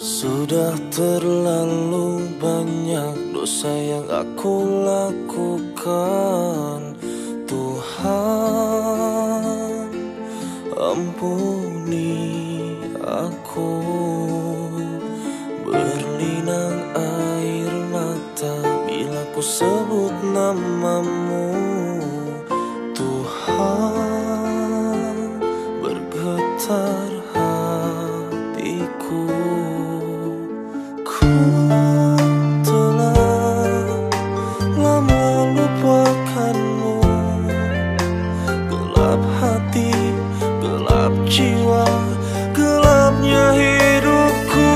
Sudah terlalu banyak dosa yang aku lakukan. Tuhan, ampuni aku. Berlinang air mata bila ku sebut namamu. Tuhan, bergetar hatiku. Ku telah lama lupakanmu. Gelap hati, gelap jiwa, gelapnya hidupku.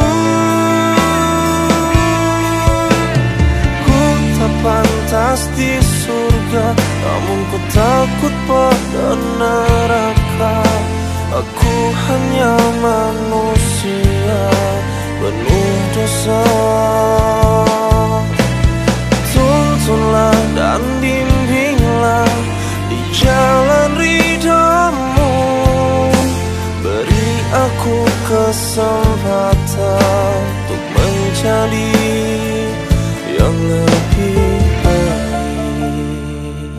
Ku tak pantas di surga, namun ku takut pada neraka. Aku hanya manusia penuh dosa. Tuntunlah dan bimbinglah di jalan ridhamu. Beri aku kesempatan untuk menjadi yang lebih baik.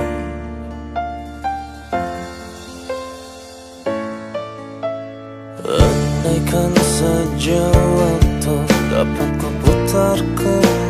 Andaikan saja waktu dapat ku putar kembali,